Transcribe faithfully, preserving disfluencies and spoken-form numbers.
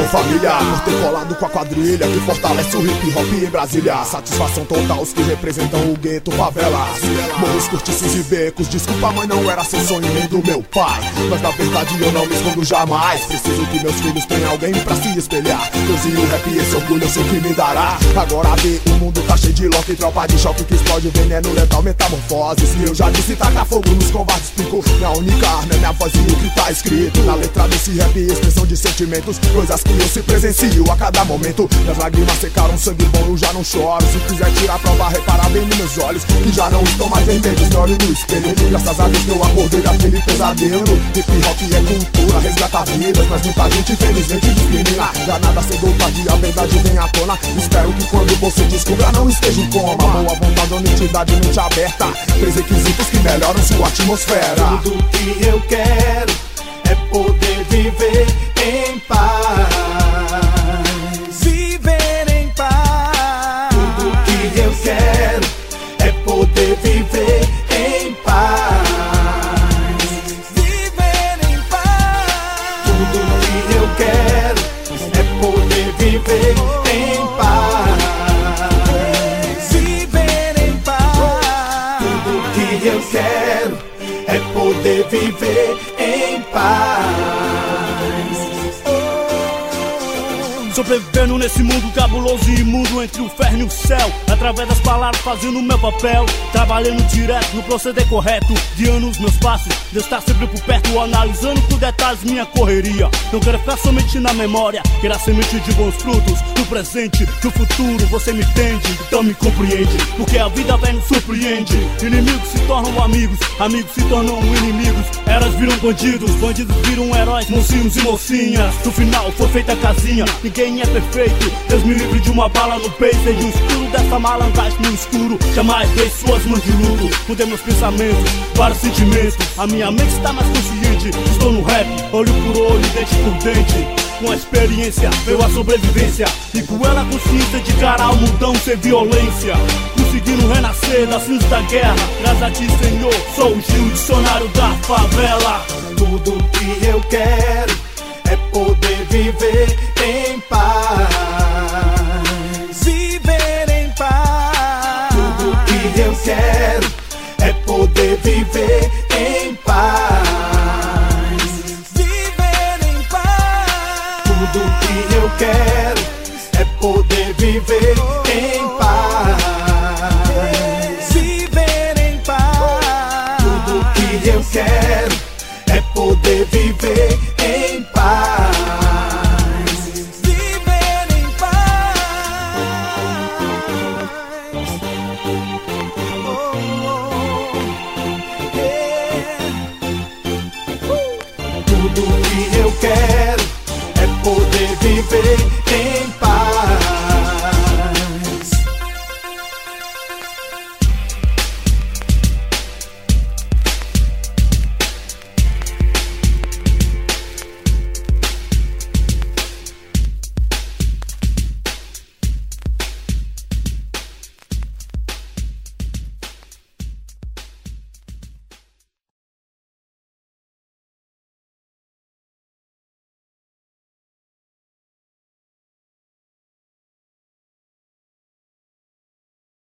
família, por ter colado com a quadrilha que fortalece o hip hop em Brasília. Satisfação total os que representam o gueto, favelas, morros, cortiços e becos. Desculpa, mãe, não era seu sonho nem do meu pai, mas na verdade eu não me escondo jamais. Preciso que meus filhos tenham alguém pra se espelhar. Deus e o rap, esse orgulho eu sei que me dará. Agora vê, o mundo tá cheio de louco e tropa de choque que explode veneno letal, metamorfoses. E eu já disse, taca fogo nos covardes, explico. Minha única arma é minha voz e o que tá escrito na letra desse rap, expressão de sentimentos, coisas que eu se presencio a cada momento. Minhas lágrimas secaram, sangue bom, eu já não choro. Se quiser tirar a prova, repara bem nos meus olhos, que já não estão mais vermelhos, me olho no espelho. Graças a Deus que eu acordei daquele pesadelo. Hip hop é cultura, resgata vidas, mas muita gente infelizmente discrimina. Já nada cedo ou tarde, a verdade vem à tona. Espero que quando você descubra não esteja em coma. Boa vontade, honestidade, mente aberta, três requisitos que melhoram sua atmosfera. Tudo que eu quero é poder viver em paz. Viver em paz. Tudo que eu quero é poder viver em paz. Viver em paz. Tudo que eu quero é poder viver em paz. Viver em paz. Tudo que eu quero é poder viver em paz. Sobrevivendo nesse mundo cabuloso e imundo, entre o ferro e o céu, através das palavras fazendo o meu papel, trabalhando direto no proceder correto, guiando os meus passos. Deus tá sempre por perto, analisando por detalhes minha correria. Não quero ficar somente na memória, quero a semente de bons frutos no presente, no futuro. Você me entende, então me compreende, porque a vida vem nos surpreende. Inimigos se tornam amigos, amigos se tornam inimigos. Heróis viram bandidos, bandidos viram heróis, mocinhos e mocinhas. No final foi feita a casinha, ninguém é perfeito. Deus me livre de uma bala no peito e de um escuro dessa malandragem no escuro. Jamais dei suas mãos de luto, mudei meus pensamentos, vários sentimentos. A minha mente está mais consciente, estou no rap, olho por olho, dente por dente. Com a experiência veio a sobrevivência, e com ela a consciência de encarar o mundão sem violência. Conseguindo renascer das cinzas da guerra, graças a ti, Senhor, sou o Gil, dicionário da favela. Tudo que eu quero é poder viver em paz. Viver em paz. Tudo que eu quero é poder viver em paz. Viver em paz. Tudo que eu quero é poder viver em paz. Viver em paz. Tudo que eu quero é poder viver em paz. Viver em paz. Oh, oh, yeah. Tudo que eu quero é poder viver em paz.